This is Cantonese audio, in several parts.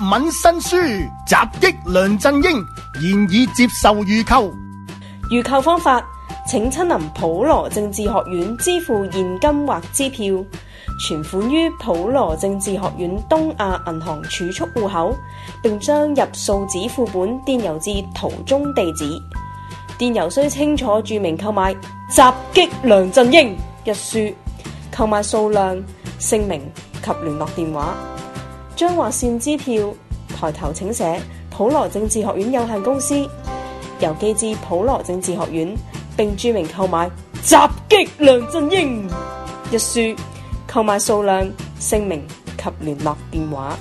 文新書襲擊梁振英，現已接受預購。 預購方法：請親臨普羅政治學院支付現金或支票，存款於普羅政治學院東亞銀行儲蓄戶口，並將入數紙副本電郵至圖中地址。電郵須清楚註明購買襲擊梁振英一書，購買數量、姓名及聯絡電話。將劃線支票抬頭請寫普羅政治學院有限公司，郵寄至普羅政治學院，並註明購買襲擊梁振英一書，購買數量、姓名及聯絡電話。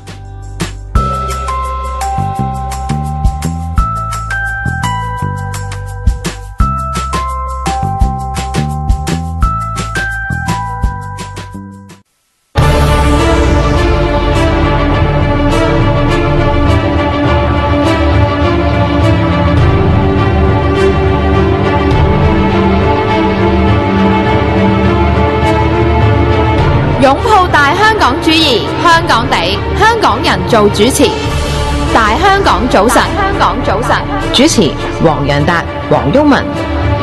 擁抱大香港主義，香港地，香港人做主持。大香港早晨，香港早晨，主持黃洋達、黃毓民。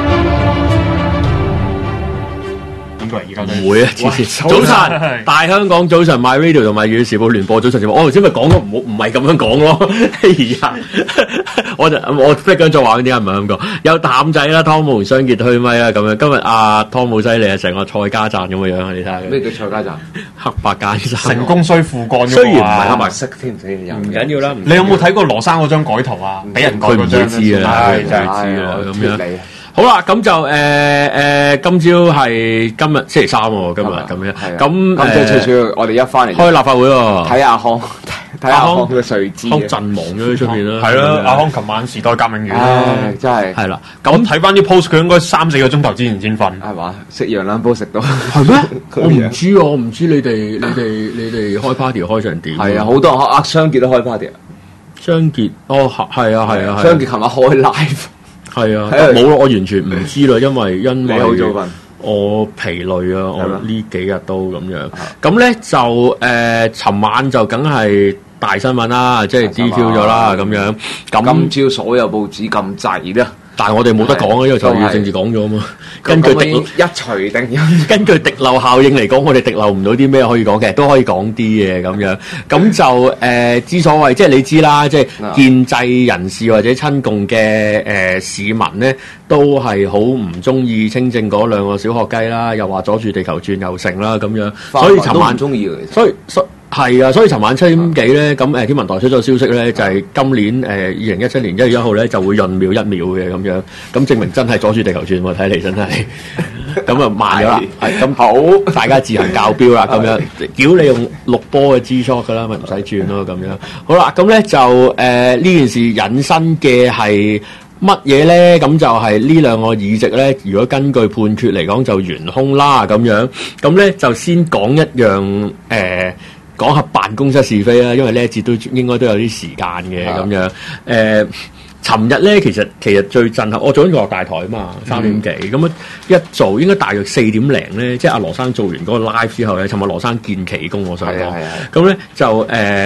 唔會啊！早晨，大香港早晨 My Radio 同埋《粵語時報》聯播早晨節目。我頭先咪講咗唔係咁樣講咯。哎呀，我即刻再話點解唔係咁講？有譚仔啦，湯姆雙傑推咪啦咁樣。今日阿湯姆犀利啊，成個蔡家贊咁嘅樣啊！你睇下咩叫蔡家贊？ 黑白奸殺， 成功需父幹。 雖然唔係黑白色添， 唔緊要啦。 你有冇睇過羅生嗰張改圖啊？俾人改嗰張， 佢唔知啊，真係知啊咁樣。好啦，咁就今朝係今日星期三喎，今日咁樣。咁最最主要，我哋一翻嚟開立法會喎， 睇阿康，睇阿康嘅睡姿， 康陣亡咗喺出邊啦。 係啦，阿康琴晚時代革命完， 真係係啦。 咁睇翻啲 post，佢應該3-4個鐘頭之前先瞓， 係嘛？食羊腩煲食到係咩？我唔知你哋開 party 開成點？ 係啊，好多阿雙傑都開 party 啊。 雙傑係啊， 雙傑琴晚開 live。 係啊，冇咯，我完全唔知啦，因為你好早瞓， 我疲累啊，我呢幾日都咁樣。咁咧就尋晚就梗係大新聞啦，即係 DQ 咗啦咁樣。咁今朝所有報紙咁滯啦。 但係我哋冇得講啊，因為就要政治講咗啊嘛。根據一錘定音， 根據滴漏效應嚟講，我哋滴漏唔到啲咩可以講嘅，都可以講啲嘅咁樣。咁就之所謂即係你知啦，即係建制人士或者親共嘅市民咧，都係好唔中意清正嗰兩個小學雞啦，又話阻住地球轉又成啦咁樣。所以尋晚中意嘅， 係啊，所以尋晚7點幾咧，咁天文台出咗消息咧，就係今年2017年1月1號咧就會閏秒1秒嘅咁樣，咁證明真係阻住地球轉喎，睇嚟真係，咁啊慢咗啦，係咁好，大家自行校標啦，咁樣，屌你用6波嘅 G-Shock 噶啦，咪唔使轉咯咁樣，好啦，咁咧就呢件事引申嘅係乜嘢咧？咁就係呢兩個議席咧，如果根據判決嚟講就懸空啦咁樣，咁咧就先講一樣講下辦公室是非啦，因為呢一節都應該都有啲時間嘅咁樣。尋日咧其實最震撼，我做緊娛樂大台啊嘛，3點幾咁一做應該大約4點零咧，即係阿羅生做完嗰個 live 之後咧，尋日羅生見奇功，我想講。咁咧就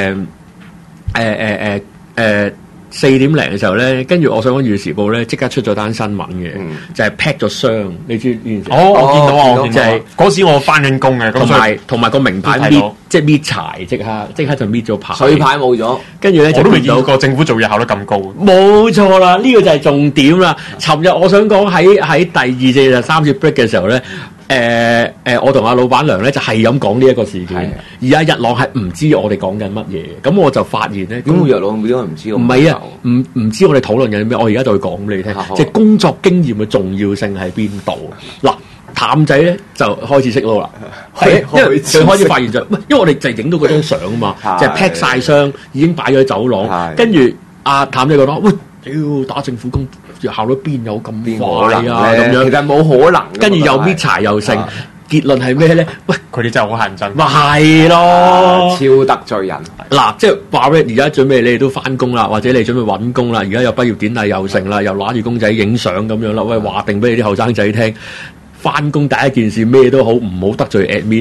4點零嘅時候咧，跟住我想講《粵時報》咧，即刻出咗單新聞嘅，就係 pack 咗箱，你知呢件事？ 我見到啊， 就係嗰時我翻緊工嘅， 同埋個名牌搣，即係搣柴，即刻就搣咗牌， 水牌冇咗， 跟住咧我都未見過政府做嘢效率咁高。 冇錯啦，呢個就係重點啦。尋日我想講喺第2節就3節 break 嘅時候咧。我同阿老闆娘咧就係咁講呢一個事件，而阿日朗係唔知我哋講緊乜嘢，咁我就發現咧， 咁日朗點解唔知？ 唔係啊，唔知我哋討論緊咩，我而家就會講俾你聽，即係工作經驗嘅重要性喺邊度。嗱，譚仔咧就開始識撈啦，因為佢開始發現就，因為我哋就影到嗰張相啊嘛，就係 pack 晒箱，已經擺咗喺走廊，跟住阿譚仔覺得，喂，屌打政府工。效率邊有咁快啊？咁樣其實冇可能，跟住又搣柴又剩，結論係咩咧？喂， 佢哋真係好限真， 咪係咯， 超得罪人。 嗱，即係話咧，而家準備你哋都翻工啦，或者你準備揾工啦，而家有畢業典禮又剩啦，又攞住公仔影相咁樣啦。喂，話定俾你啲後生仔聽，翻工第一件事咩都好，唔好得罪 admin。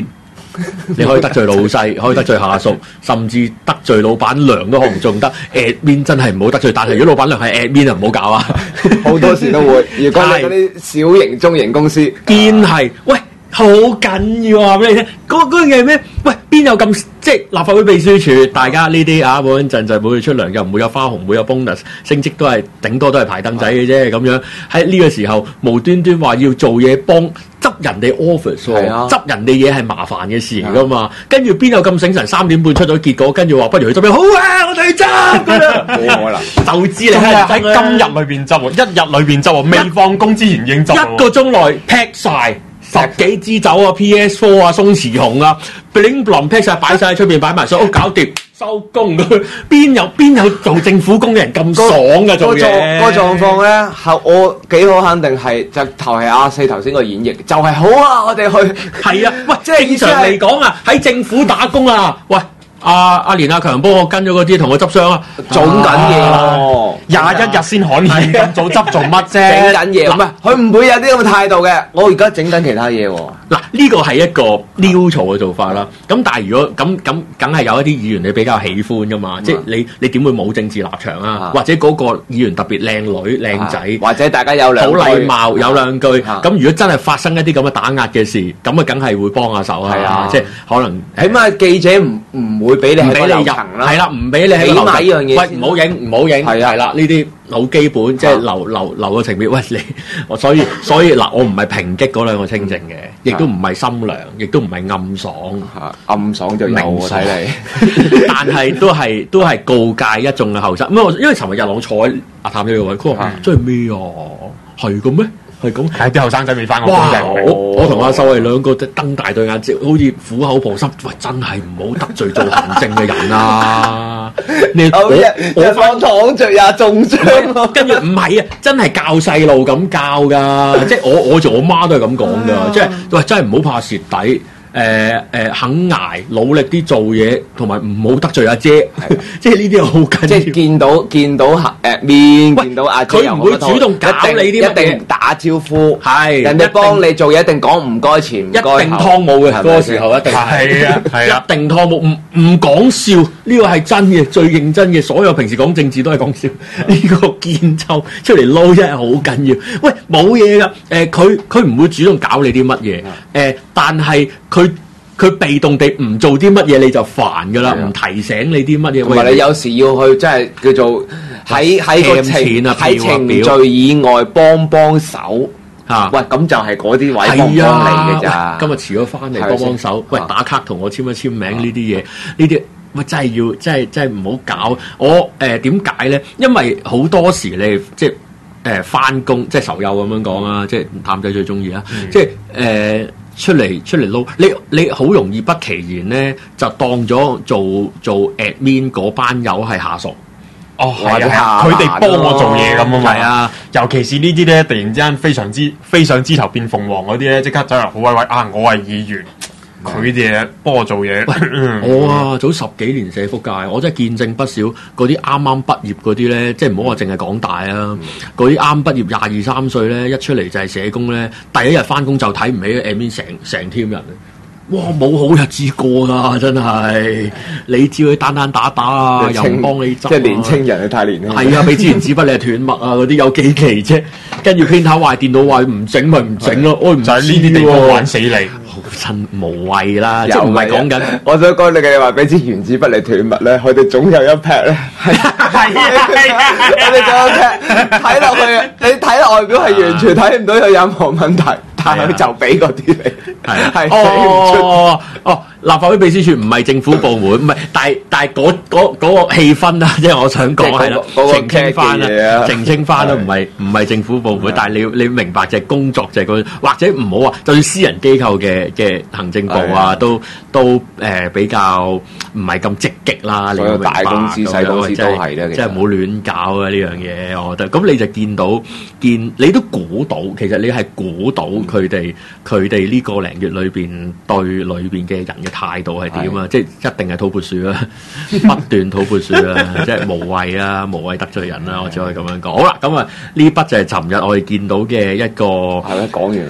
你可以得罪老細，可以得罪下屬，甚至得罪老闆娘都可能仲得。admin 真係唔好得罪，但係如果老闆娘係 admin 就唔好搞啊！ 好多時都會。如果你嗰啲小型、中型公司， 堅係喂。好緊要啊！俾你聽，嗰樣嘢係咩？喂，邊有咁即係立法會秘書處，大家呢啲啊穩穩陣陣，每月出糧又唔會有花紅，唔會有 bonus，升職都係頂多都係排燈仔嘅啫咁樣。喺呢個時候無端端話要做嘢幫執人哋 office 喎，執人哋嘢係麻煩嘅事㗎嘛。跟住邊有咁醒神？3點半出咗結果，跟住話不如去執嘢，好啊！我哋去執咁樣， 冇可能。 就知你喺今日裏邊執喎，一日裏邊執喎，未放工之前已經執喎， 一個鐘內 pack 晒。10幾支酒啊 ，PS4 啊，鬆弛紅啊 ，bling bling pack 晒擺晒喺出邊擺埋上屋搞掂收工。邊有做政府工嘅人咁爽㗎做嘢？ 個狀況咧，我幾好肯定係就頭係阿四頭先個演繹，就係好啊！我哋去係啊，喂， 即係正常嚟講啊，喺政府打工啊，喂。阿連阿強幫我跟咗嗰啲，同我執箱啊， 做緊嘢喎 ，21日先刊憲咁早執做乜啫？ 整緊嘢，唔係佢唔會有啲咁嘅態度嘅。我而家整緊其他嘢喎。 嗱，呢個係一個 neutral 嘅做法啦。咁但係如果咁，梗係有一啲議員你比較喜歡噶嘛？即係你點會冇政治立場啊？或者嗰個議員特別靚女靚仔， 或者大家有兩句好禮貌有兩句。咁如果真係發生一啲咁嘅打壓嘅事，咁啊梗係會幫下手啊！即係可能起碼記者唔會俾你喺個樓層啦， 係啦，唔俾你喺個樓層。 起碼呢樣嘢， 喂，唔好影，係啦，呢啲好基本，即係留個情面。喂，所以嗱，我唔係抨擊嗰兩個清靜嘅，亦都唔係心涼，亦都唔係暗爽。 暗爽就有喎，睇你。 但係都係告誡一眾嘅後生。咁因為尋日日朗坐喺阿譚呢個位，佢話真係咩啊？係咁咩？係咁， 係啲後生仔未翻過工嘅。 我同阿秀係兩個瞪大對眼，好似苦口婆心。喂，真係唔好得罪做行政嘅人啊！ 我放躺着也中槍， 跟住唔係啊，真係教細路咁教㗎。即係我做我媽都係咁講㗎。即係喂，真係唔好怕蝕底。肯捱，努力啲做嘢，同埋唔好得罪阿姐，即係呢啲好緊要。 即係見到面，見到阿姐， 佢唔會主動搞你啲一定打招呼。 係人哋幫你做嘢，一定講唔該前，唔該後， 一定湯姆嘅嗰個時候一定係啊， 一定湯姆，唔講笑，呢個係真嘅，最認真嘅。所有平時講政治都係講笑，呢個見就出嚟撈真係好緊要。喂，冇嘢㗎，佢唔會主動搞你啲乜嘢，但係佢被動地唔做啲乜嘢你就煩㗎啦，唔提醒你啲乜嘢。 同埋你有時要去即係叫做喺個程序以外幫手嚇。喂，咁就係嗰啲位幫你嘅咋。 今日遲咗翻嚟幫手，喂，打卡同我簽一簽名呢啲嘢，呢啲喂真係要真係唔好搞。我點解咧？因為好多時你即係翻工即係仇友咁樣講啊，即係譚仔最中意啊，即係出嚟撈，你好容易不其然咧，就當咗做 admin 嗰班友係下屬。 哦，係啊，佢哋幫我做嘢咁啊嘛。係啊，尤其是呢啲咧，突然之間飛上枝頭變鳳凰嗰啲咧，即刻走嚟好威威啊！我係議員，佢哋幫我做嘢。 我早10幾年社福界，我真係見證不少嗰啲啱啱畢業嗰啲咧，即係唔好話淨係港大啊，嗰啲啱畢業22、23歲咧，一出嚟就係社工咧，第一日翻工就睇唔起 admin 成 team 人。哇！冇好日子過㗎，真係你知佢單打啊，又唔幫你執。 即係年青人，你太年輕。 係啊，俾支原子筆你係斷脈啊，嗰啲有幾期啫？跟住 printer 壞，電腦壞，唔整咪唔整咯。我唔就係呢啲地方玩死你， 好真無謂啦！即係唔係講緊？ 我想講你嘅話，俾支原子筆你斷脈咧，佢哋總有一劈咧。係我哋總有一劈睇落去，你睇外表係完全睇唔到有任何問題。但係佢就俾嗰啲你，係立法會秘書處唔係政府部門，唔係，但係嗰個氣氛啦，即係我想講係啦，澄清翻啦，澄清翻啦，唔係政府部門，但係你明白就係工作就係嗰，或者唔好話，就算私人機構嘅行政部啊，都比較唔係咁積極啦。所有大公司、細公司都係咧，即係唔好亂搞啊呢樣嘢，我覺得。咁你就你都估到，其實你係估到。佢哋呢個零月裏邊對裏邊嘅人嘅態度係點啊？即係一定係吐潑樹啦，不斷吐潑樹啦，即係無謂啊，無謂得罪人啦，我只可以咁樣講。好啦，咁啊呢筆就係尋日我哋見到嘅一個係咪講完㗎啦？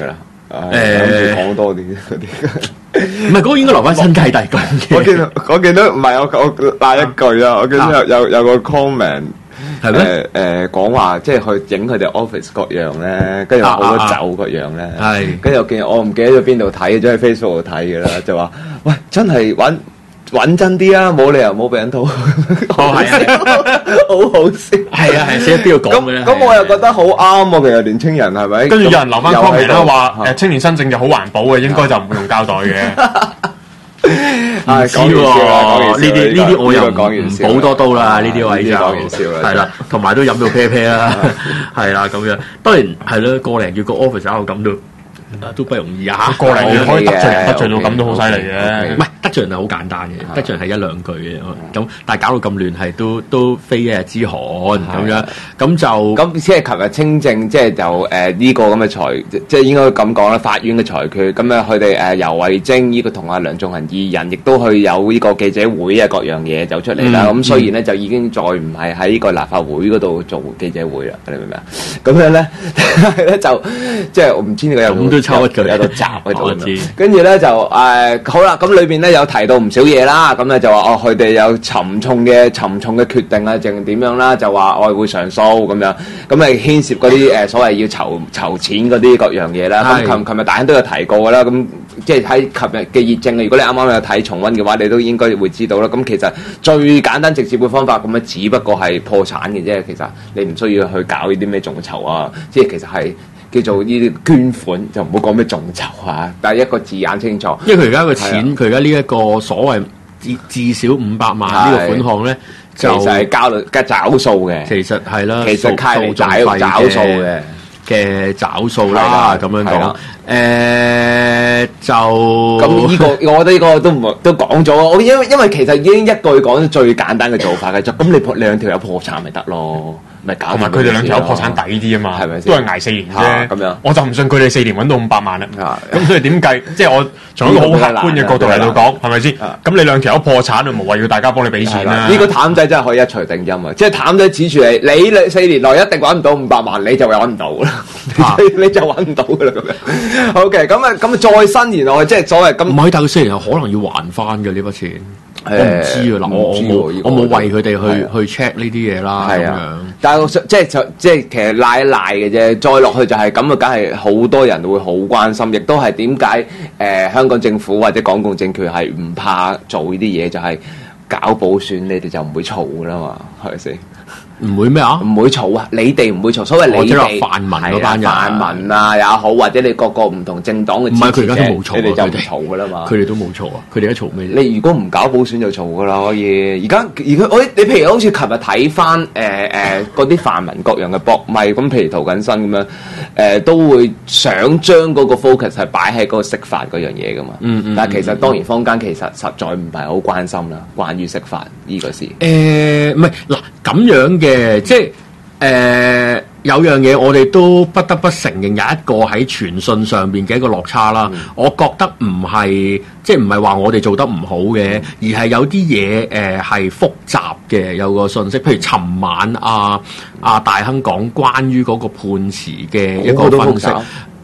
講多啲嗰啲。 唔係嗰個應該留翻新契弟講嘅。 我見到唔係我賴一句啊！我見到有個 comment 係咩？ 講話即係去影佢哋 office 各樣咧，跟住好多酒各樣咧。係，跟住我見我唔記得咗邊度睇，咗喺 Facebook 度睇嘅啦，就話喂真係穩真啲啊！冇理由冇俾人討。係啊，好好笑。係啊，寫邊度講嘅咧？咁我又覺得好啱喎。其實年青人係咪？ 跟住有人留翻 comment 啦，話青年新政就好環保嘅，應該就唔會用膠袋嘅。 唔知喎，呢啲我又唔好多刀啦，呢啲位就講完笑啦，係啦，同埋都飲到啤啤啦，係啦咁樣。當然係咯，個零月個 office 搞到咁都不容易啊！ 個零月可以得罪到咁都好犀利嘅， 唔係得罪人係好簡單嘅，得罪人係一兩句嘅咁，但係搞到咁亂係都非一日之寒咁樣，咁即係琴日清正即係就呢個咁嘅裁，即係應該咁講啦，法院嘅裁決咁啊，佢哋游蕙禎呢個同阿梁頌恆二人，亦都去有呢個記者會啊，各樣嘢走出嚟啦。咁雖然咧就已經再唔係喺呢個立法會嗰度做記者會啦，你明唔明啊？咁樣咧，咧就即係我唔知呢個有抽一句有個集喺度，跟住咧就好啦，咁裏邊咧有提到唔少嘢啦，咁咧就話佢哋有沉重嘅決定啊，定點樣啦，就話我會上訴咁樣，咁咪牽涉嗰啲所謂要籌錢嗰啲各樣嘢啦。咁琴日大家都有提過噶啦，咁即係喺琴日嘅熱證，如果你啱啱有睇重溫嘅話，你都應該會知道啦。咁其實最簡單直接嘅方法，咁樣只不過係破產嘅啫。其實你唔需要去搞呢啲咩眾籌啊，即係其實係。叫做呢啲捐款就唔好講咩眾籌啊，但係一個字眼清楚。 因為佢而家個錢，佢而家呢一個所謂至少500萬呢個款項咧， 其實係交找數嘅。 其實係啦， 其實係找數嘅找數啦，咁樣講。就咁呢個，我覺得呢個都講咗。因為其實已經一句講咗最簡單嘅做法嘅，就咁你兩條友破產咪得咯。咪搞埋佢哋兩條友破產抵啲啊嘛，係咪都係捱4年啫。 咁樣我就唔信佢哋4年揾到500萬啦。咁所以點計？即係我從一個好客觀嘅角度嚟到講，係咪先？咁你兩條友破產，就無謂要大家幫你俾錢啦。 呢個譚仔真係可以一錘定音啊！即係譚仔指住你4年內一定揾唔到500萬，你就揾唔到啦。你就揾唔到噶啦咁樣。OK，咁啊再伸延落去，即係所謂咁。 唔係，但佢4年後可能要還翻嘅呢筆錢。我唔知啊，嗱，我冇為佢哋去 check 呢啲嘢啦，咁樣。 但係即係其實賴一賴嘅啫，再落去就係咁啊，梗係好多人會好關心，亦都係點解香港政府或者港共政權係唔怕做呢啲嘢，就係搞補選，你哋就唔會嘈噶啦嘛，係咪先？ 唔會咩啊？ 唔會嘈啊！你哋唔會嘈，所謂你哋泛民嗰班人， 泛民啊也好，或者你各個唔同政黨嘅支持者， 唔係佢而家都冇嘈， 你哋就唔嘈噶啦嘛。 佢哋都冇嘈啊！佢哋而家嘈咩？ 你如果唔搞補選就嘈噶啦，可以。而家你譬如好似琴日睇翻嗰啲泛民各樣嘅博咪咁，譬如涂謹申咁樣都會想將嗰個 focus 係擺喺嗰個釋法嗰樣嘢噶嘛。但係其實當然坊間其實實在唔係好關心啦，關於釋法呢個事。 唔係嗱咁樣嘅。即係有樣嘢我哋都不得不承認，有一個喺傳訊上邊嘅一個落差啦。我覺得唔係即係唔係話我哋做得唔好嘅，而係有啲嘢係複雜嘅。有個信息，譬如尋晚大亨講關於嗰個判詞嘅一個分析，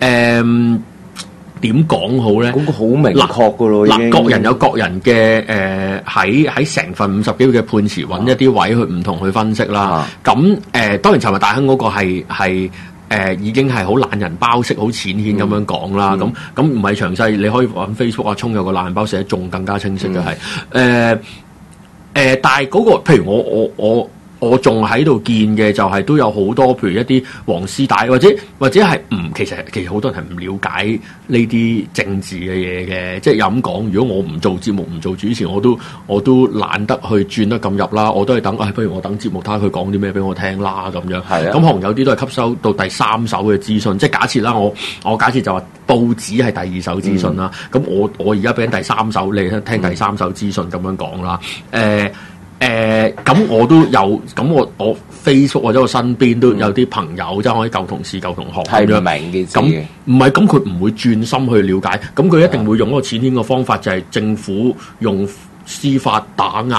點講好咧？嗰個好明確噶咯，嗱，各人有各人嘅喺成份50幾頁嘅判詞揾一啲位去唔同去分析啦。咁當然尋日大亨嗰個係已經係好懶人包式、好淺顯咁樣講啦。咁唔係詳細，你可以揾 Facebook 聰有個懶人包寫得仲更加清晰嘅係但係嗰個譬如我仲喺度見嘅就係都有好多，譬如一啲黃絲帶或者係其實好多人係唔了解呢啲政治嘅嘢嘅，即係又咁講。如果我唔做節目唔做主持，我都懶得去轉得咁入啦。我都係等，不如我等節目睇下佢講啲咩俾我聽啦咁樣。係啊。咁可能有啲都係吸收到第三手嘅資訊，即係假設啦，我假設就話報紙係第二手資訊啦。咁我而家俾緊第三手，你聽第三手資訊咁樣講啦。咁我都有，咁我 Facebook 或者我身邊都有啲朋友，即係我啲舊同事、舊同學咁樣。係明嘅，咁唔係咁，佢唔會轉心去了解，咁佢一定會用一個淺顯嘅方法，就係政府用司法打壓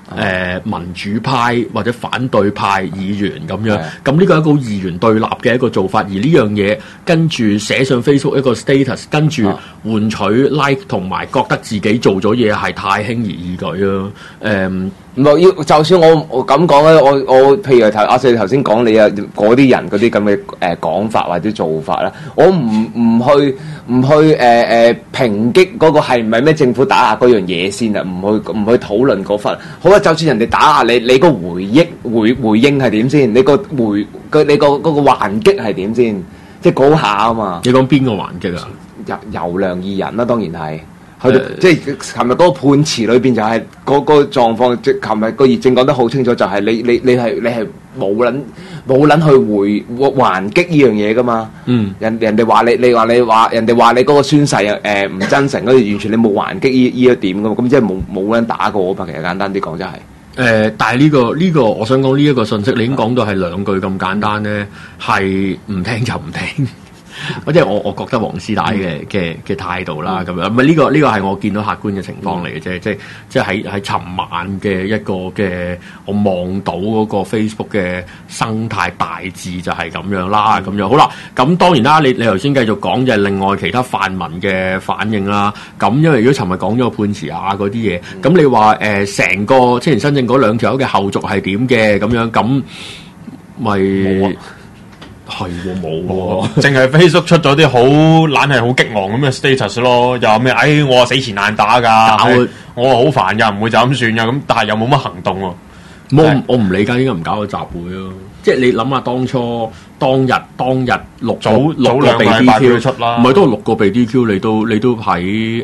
民主派或者反對派議員咁樣，咁呢個係一個議員對立嘅一個做法，而呢樣嘢跟住寫上 Facebook 一個 status， 跟住換取 like 同埋覺得自己做咗嘢係太輕而易舉咯。 唔係要，就算我咁講咧，我譬如阿四頭先講你啊嗰啲人嗰啲咁嘅講法或者做法啦，我唔去抨擊嗰個係唔係咩政府打壓嗰樣嘢先啊，唔去討論嗰份。好啊，就算人哋打壓你，你個回應係點先？你個嗰個還擊係點先？即係嗰下啊嘛。 你講邊個還擊啊？ 尤良義人啦，當然係。即係琴日嗰個判詞裏邊就係嗰個狀況，即係琴日個議政講得好清楚，就係你係冇撚去還擊呢樣嘢噶嘛。人哋話你人哋話你嗰個宣誓唔真誠，完全你冇還擊呢一點噶嘛，咁即係冇撚打過嘛。其實簡單啲講就係但係呢個我想講呢一個信息，你已經講到係兩句咁簡單咧，係唔聽就唔聽。即係我覺得黃絲帶嘅態度啦，咁樣唔係呢個係我見到客觀嘅情況嚟嘅啫，即係喺尋晚嘅一個嘅我望到嗰個 Facebook 嘅生態大致就係咁樣啦，咁樣好啦。咁當然啦，你頭先繼續講就係另外其他泛民嘅反應啦。咁因為如果尋日講咗個判詞啊嗰啲嘢，咁你話成個青年新政嗰兩條友嘅後續係點嘅咁樣，咁咪？係喎，冇喎， 淨係 Facebook 出咗啲好懶係好激昂咁嘅 status 咯，又話咩？我話死纏爛打㗎，我話好煩㗎，唔會就咁算㗎，咁但係又冇乜行動喎。 我唔理解點解唔搞個集會咯，即係你諗下當初當日六個被 DQ 出啦，唔係都係6個被 DQ，你都喺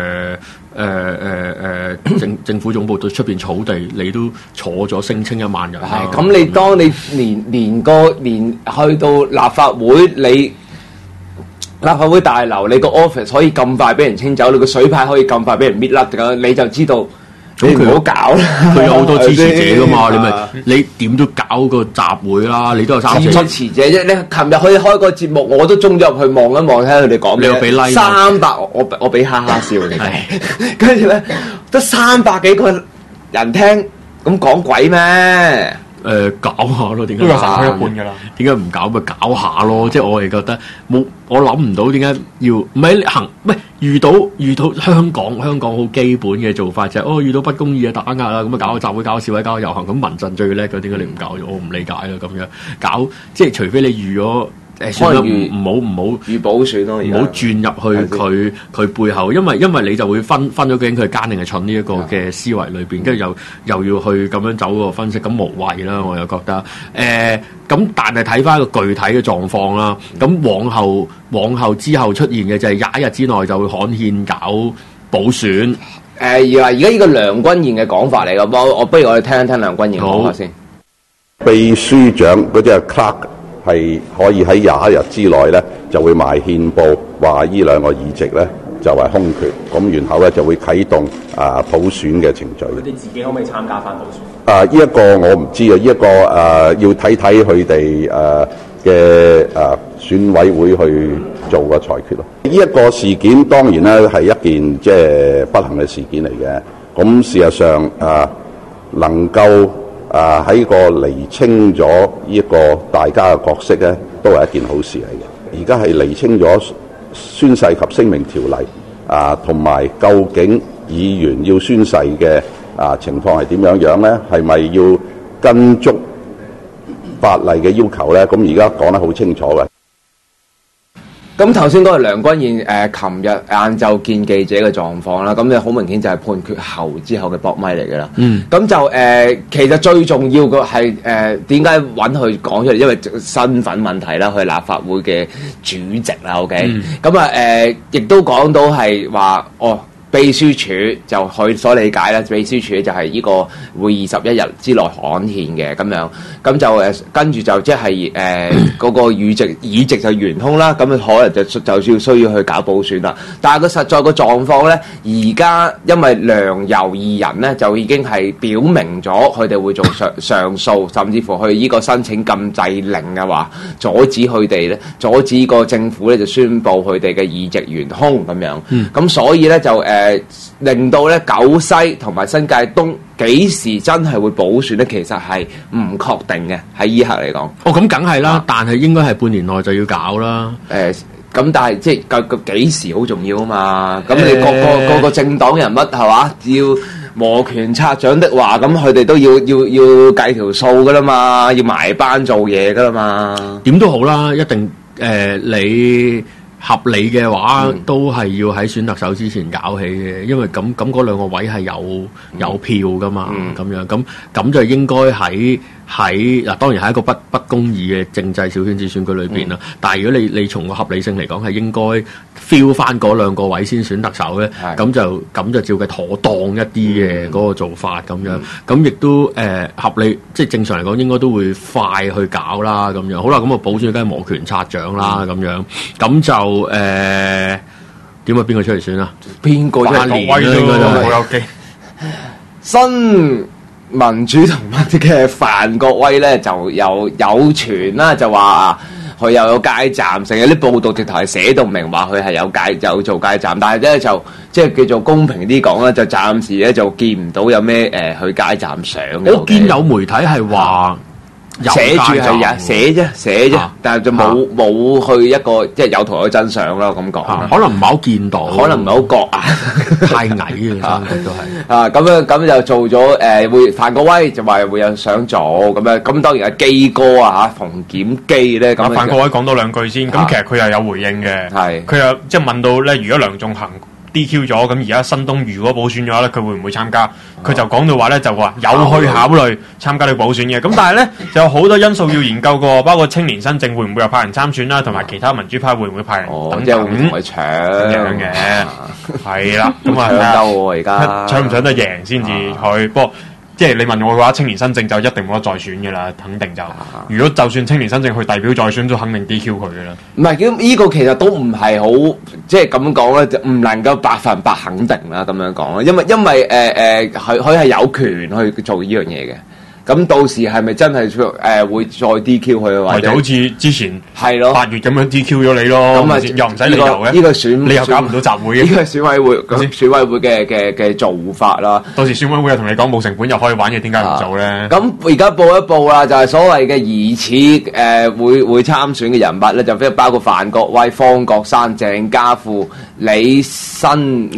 政府總部對出邊草地，你都坐咗聲稱1萬人。 係咁，你當你連去到立法會，你立法會大樓，你個 office 可以咁快俾人清走，你個水牌可以咁快俾人搣甩㗎，你就知道。你唔好搞啦！ 佢有好多支持者噶嘛，你點都搞個集會啦，你都有3-4 支持者啫。你琴日去開個節目，我都中咗入去望一望，睇下佢哋講咩。 你有俾 like 300，我俾哈哈笑你哋。跟住咧，得300幾個人聽，咁講鬼咩？ 搞下咯，點解都有行開一半㗎啦？ 點解唔搞咪搞下咯？即係我係覺得冇，我諗唔到點解要唔係遇到香港好基本嘅做法就係遇到不公義啊打壓啦，咁啊搞個集會、搞個示威、搞個遊行，咁民陣最叻嘅，點解你唔搞？我唔理解啦，咁樣搞即係除非你預咗。算啦，唔好預補選咯， 唔好轉入去佢背後，因為你就會分咗究竟佢係奸定係蠢呢一個嘅思維裏邊，跟住又要去咁樣走個分析，咁無謂啦，我又覺得咁但係睇翻個具體嘅狀況啦，咁往後之後出現嘅就係21日之內就會刊憲搞補選。 而家呢個梁君彥嘅講法嚟㗎，我不如我哋聽一聽梁君彥講下先。 秘書長嗰啲係 clerk。係可以喺21日之內咧，就會埋憲報話呢2個議席咧就係空缺，咁然後咧就會啟動普選嘅程序。 佢哋自己可唔可以參加翻普選？ 呢一個我唔知啊，呢一個要睇睇佢哋嘅選委會去做個裁決咯。呢一個事件當然咧係一件即係不幸嘅事件嚟嘅，咁事實上能夠。喺個釐清咗呢個大家嘅角色咧，都係一件好事嚟嘅。而家係釐清咗宣誓及聲明條例同埋究竟議員要宣誓嘅情況係點樣咧？係咪要跟足法例嘅要求咧？咁而家講得好清楚嘅。 咁頭先嗰個梁君彥琴日晏晝見記者嘅狀況啦，咁就好明顯就係判決後之後嘅搏咪嚟㗎啦。咁就其實最重要嘅係點解揾佢講出嚟？因為身份問題啦，佢係立法會嘅主席啦。OK，咁亦都講到係話秘書處就佢所理解咧，秘書處就係呢個會21日之內刊憲嘅咁樣，咁就跟住就即係嗰個議席就懸空啦，咁可能就要需要去搞補選啦。但係個實在個狀況咧，而家因為梁游2人咧就已經係表明咗佢哋會做上訴，甚至乎去呢個申請禁制令嘅話，阻止佢哋咧，阻止個政府咧就宣佈佢哋嘅議席懸空咁樣。咁所以咧就令到咧九西同埋新界東幾時真係會補選咧？其實係唔確定嘅，喺依刻嚟講。 哦，咁梗係啦，但係應該係半年內就要搞啦。 咁但係即係個幾時好重要啊嘛？咁你個個政黨人物係嘛？要摩拳擦掌的話，咁佢哋都要計條數噶啦嘛，要埋班做嘢噶啦嘛。 點都好啦，一定你合理嘅話，都係要喺選特首之前搞起嘅，因為咁嗰兩個位係有票噶嘛，咁樣咁就應該喺嗱，當然係一個不公義嘅政制小圈子選舉裏邊啦。但係如果你從個合理性嚟講，係應該 feel 翻嗰兩個位先選特首咧，咁就照計妥當一啲嘅嗰個做法咁樣。咁亦都合理，即係正常嚟講應該都會快去搞啦咁樣。好啦，咁啊補選梗係摩拳擦掌啦咁樣，咁就點啊？邊個出嚟選啊？ 邊個 8年啦，應該都係好有機。 新民主同盟嘅范國威咧就有傳啦，就話佢又有街站，成日啲報道直頭係寫到明話佢係有做街站，但係咧就即係叫做公平啲講咧，就暫時咧就見唔到有咩去街站上嘅。 我見有媒體係話。 寫住係寫啫，但係就冇去一個即係有圖有真相啦，咁講。 可能唔係好見到， 可能唔係好覺啊， 太矮啊，都係。 咁就做咗會范國威就話會有想做咁樣，咁當然係基哥啊嚇，馮檢基咧咁。 范國威講多兩句先，咁其實佢又有回應嘅，佢又即係問到咧，如果梁頌恆DQ 咗，咁而家新東如果補選嘅話咧，佢會唔會參加？佢就講到話咧，就話有去考慮參加呢個補選嘅。咁但係咧，就有好多因素要研究過，包括青年新政會唔會有派人參選啦，同埋其他民主派會唔會派人等即係會唔會搶咁樣嘅？係啦，咁啊搶得喎而家， 搶唔搶得贏先至去？不過即係你問我嘅話，青年新政就一定冇得再選嘅啦，肯定就。如果就算青年新政去代表再選，都肯定 DQ 佢嘅啦。 唔係，咁呢個其實都唔係好，即係咁講咧，就唔能夠100%肯定啦。咁樣講啦，因為佢係有權去做呢樣嘢嘅。咁到時係咪真係會再 DQ 佢啊？或者好似之前係咯 8月咁樣 DQ 咗你咯， 咁啊又唔使理由嘅。 呢個選你又搞唔到集會嘅。 呢個選委會選委會嘅做法啦。 到時選委會又同你講冇成本又可以玩嘅，點解唔做咧？ 咁而家報一報啦，就係所謂嘅疑似會參選嘅人物咧，就包括范國威、方國珊、鄭家富、李子敬、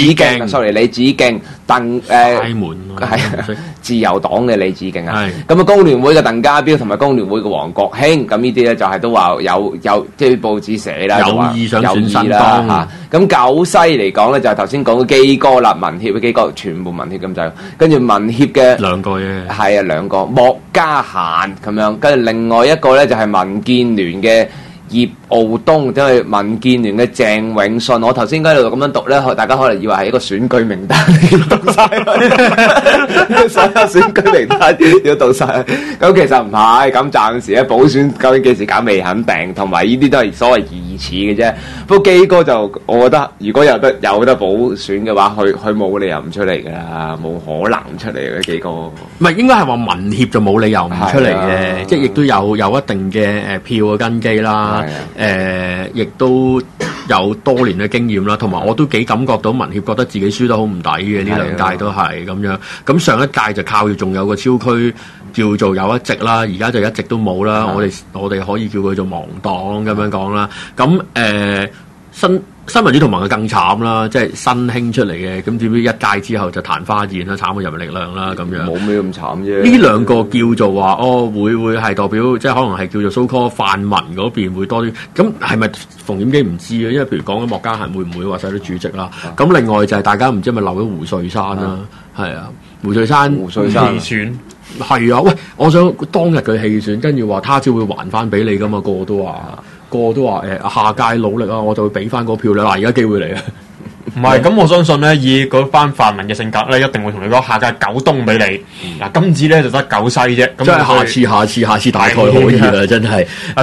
鄧係自由黨嘅李梓敬啊，咁啊工聯會嘅鄧家彪同埋工聯會嘅黃國興，咁呢啲咧就係都話有即係報紙寫啦， 有意想選新啦嚇。咁九西嚟講咧，就係頭先講嘅基哥啦，民協嘅基哥，全部民協咁就，跟住民協嘅兩個啫， 係啊兩個，莫家賢咁樣，跟住另外一個咧就係民建聯嘅葉傲東，即係民建聯嘅鄭永信。我頭先喺度咁樣讀咧，大家可能以為係一個選舉名單嚟讀晒，所有選舉名單要讀晒。咁其實唔係，咁暫時咧補選究竟幾時搞未肯定，同埋呢啲都係所謂疑似嘅啫。不過基哥就我覺得，如果有得補選嘅話，佢冇理由唔出嚟㗎啦，冇可能唔出嚟嘅基哥。 唔係應該係話民協就冇理由唔出嚟嘅，即係亦都有一定嘅票嘅根基啦。亦都有多年嘅經驗啦，同埋我都幾感覺到民協覺得自己輸得好唔抵嘅，呢兩屆都係咁樣。咁上一屆就靠住仲有個超區叫做有一席啦，而家就一直都冇啦。我哋可以叫佢做亡黨咁樣講啦。咁新民主同盟嘅更慘啦，即係新興出嚟嘅，咁點知一屆之後就曇花現啦，慘過人民力量啦咁樣。 冇咩咁慘啫。 呢兩個叫做話會係代表，即係可能係叫做 so call 泛民嗰邊會多啲。咁係咪馮檢基唔知啊？因為譬如講緊莫家賢會唔會話晒啲主席啦？咁另外就係大家唔知係咪漏咗胡瑞山啦？係啊，胡瑞山棄選係啊！喂，我想當日佢棄選，跟住話他朝會還翻俾你噶嘛？個個都話下屆努力啊，我就會俾翻嗰票啦。嗱，而家機會嚟啊！ 唔係咁，我相信咧，以嗰班泛民嘅性格咧，一定會同你講下屆九東俾你。嗱，今次咧就得九西啫。咁即係下次大概可以啦，真係。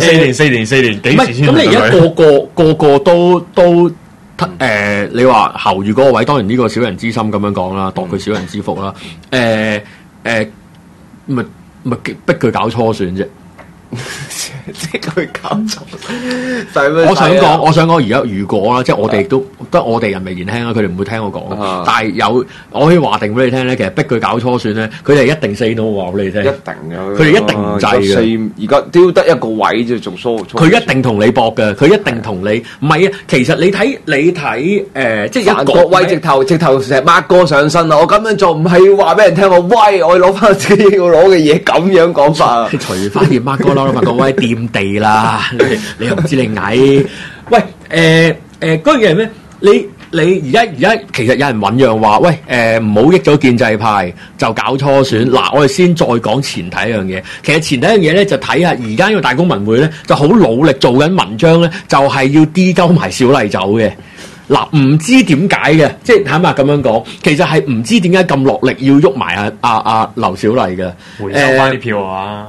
4年，幾時先？ 咁你而家個個都你話侯裕嗰個位，當然呢個小人之心咁樣講啦，當佢小人之福啦。咪逼佢搞初選啫。 即係佢搞錯。我我想講，而家如果啦，即係我哋都得我哋人未年輕啦，佢哋唔會聽我講。但係我可以話定俾你聽咧，其實逼佢搞初選咧，佢哋一定 say no 話俾你聽。一定嘅，佢哋一定唔制嘅。 而家丟得一個位就仲疏。 佢一定同你搏嘅，佢一定同你唔係啊。其實你睇即係范國威直頭成日抹哥上身啊！我咁樣做唔係要話俾人聽我威，我要攞翻自己要攞嘅嘢咁樣講法。 除翻件抹哥褸，范國威掂地啦！你又唔知你矮？喂嗰樣嘢係咩？你而家其實有人醖釀話，喂唔好益咗建制派就搞初選。嗱，我哋先再講前提一樣嘢。其實前提一樣嘢咧，就睇下而家呢個大公民會咧，就好努力做緊文章咧，就係要 D 鳩埋小麗走嘅。嗱，唔知點解嘅，即係坦白咁樣講，其實係唔知點解咁落力要喐埋阿劉小麗嘅， 回收翻啲票啊！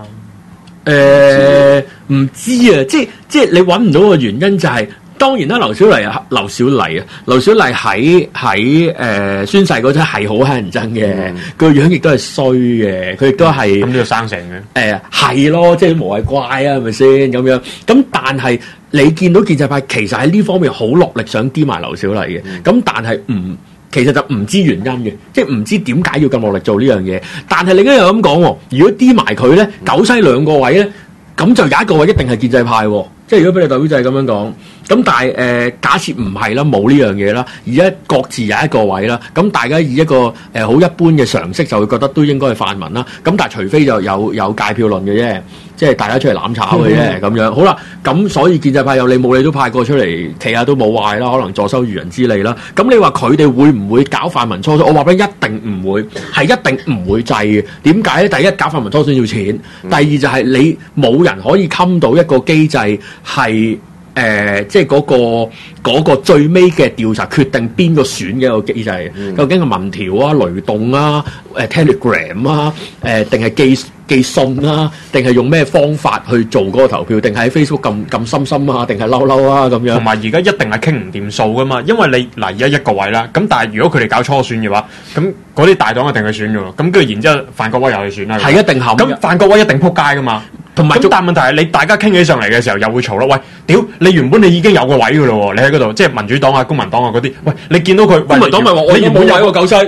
唔知啊，即係你揾唔到個原因就係、當然啦，劉小麗喺宣誓嗰陣係好乞人憎嘅，個樣亦都係衰嘅，佢亦都係咁都要生成嘅。 係咯，即係無謂怪啊，係咪先咁樣？咁但係你見到建制派其實喺呢方面好落力想 D 埋劉小麗嘅，咁但係其實就唔知原因嘅，即係唔知點解要咁落力做呢樣嘢。但係另一樣咁講喎，如果 D 埋佢咧，九西兩個位咧，咁就有一個位一定係建制派喎。即係如果俾你代表就係咁樣講，咁但係假設唔係啦，冇呢樣嘢啦，而家各自有一個位啦，咁大家以一個好一般嘅常識就會覺得都應該係泛民啦，咁但係除非就有界票論嘅啫，即係大家出嚟攬炒嘅啫咁樣。好啦，咁所以建制派有理冇理都派過出嚟企下都冇壞啦，可能坐收漁人之利啦。咁你話佢哋會唔會搞泛民初選？我話俾你一定唔會，係一定唔會制嘅。點解咧？第一，搞泛民初選要錢；第二就係你冇人可以冚到一個機制。係即係嗰個最尾嘅調查決定邊個選嘅一個機制，究竟係民調啊、雷動啊、Telegram 啊、定係寄信啊，定係用咩方法去做嗰個投票，定係喺 Facebook 撳心啊，定係嬲啊咁樣。同埋而家一定係傾唔掂數噶嘛，因為你嗱而家一個位啦，咁但係如果佢哋搞初選嘅話，咁嗰啲大黨一定係選嘅喎，咁跟住然之後范國威又去選啦， 係一定冚。 咁范國威一定撲街噶嘛。同埋，但係問題係你大家傾起上嚟嘅時候又會嘈咯。喂，屌！你原本你已經有個位㗎咯喎，你喺嗰度，即係民主黨啊、公民黨啊嗰啲。喂，你見到佢， 公民黨咪話我原本有個九西，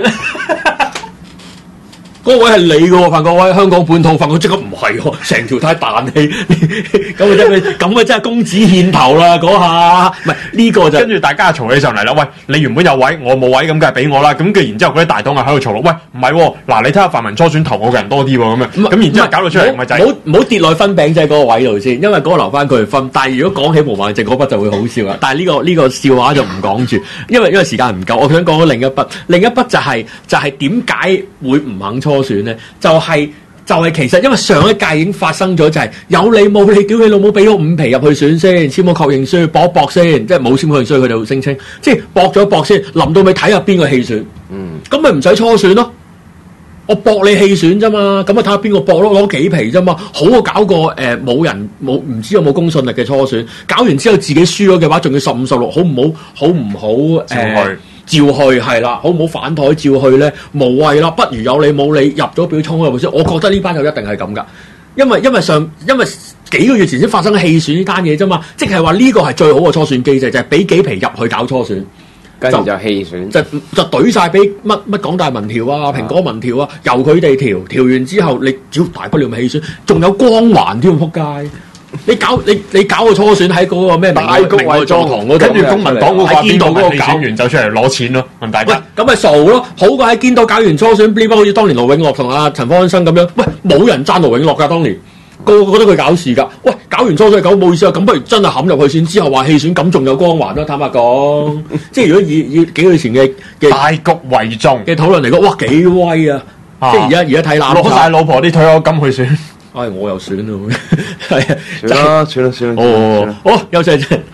嗰個位係你嘅喎，范國威，香港本土，范國即刻唔係喎，成條呔彈起，咁真係公子獻頭啦嗰下。唔係呢個就跟住大家嘈起上嚟啦。喂，你原本有位，我冇位，咁梗係俾我啦。咁跟住然之後嗰啲大黨啊喺度嘈咯。喂，唔係喎，嗱你睇下泛民初選投我嘅人多啲喎，咁樣。咁然之後搞到出嚟咪就係唔好跌落去分餅仔嗰個位度先，因為嗰個留翻佢分。但係如果講起毛孟靜嗰筆就會好笑啦。但係呢個笑話就唔講住，因為時間唔夠。我想講另一筆就係點解會唔肯初選咧？就係其實因為上一屆已經發生咗，就係有理冇理，屌你老母俾咗5皮入去選先，簽個確認書搏一搏先，即係冇簽確認書佢哋會聲稱，即係搏咗搏先，臨到尾睇下邊個棄選，咁咪唔使初選咯。我搏你棄選啫嘛，咁啊睇下邊個搏咯，攞幾皮啫嘛，好過搞個唔知有冇公信力嘅初選，搞完之後自己輸咗嘅話，仲要15、16，好唔好？照去係啦，好唔好反台照去咧？無謂啦，不如有理冇理入咗表衝入去先。我覺得呢班就一定係咁噶，因為幾個月前先發生棄選呢單嘢啫嘛，即係話呢個係最好嘅初選機制，就係俾幾皮入去搞初選， 跟住就棄選， 就懟晒俾乜港大民調啊、蘋果民調啊，由佢哋調完之後，你只要大不了咪棄選，仲有光環添，撲街！你搞個初選喺嗰個咩大局位座堂嗰度， 跟住公民黨嗰個邊度嗰個搞完就出嚟攞錢咯，問大家。 咁咪傻咯，好過喺堅道搞完初選，呢班好似當年盧永樂同阿陳方安生咁樣，喂冇人讚盧永樂㗎，當年個個覺得佢搞事㗎，喂搞完初選搞冇意思啊，咁不如真係冚入去先，之後話棄選，咁仲有光環啦，坦白講，即係如果以幾個月前嘅大局為重嘅討論嚟講，哇幾威啊！即係而家睇攬攞晒老婆啲退休金去選。 我又選咯，係算啦。 好，休息陣。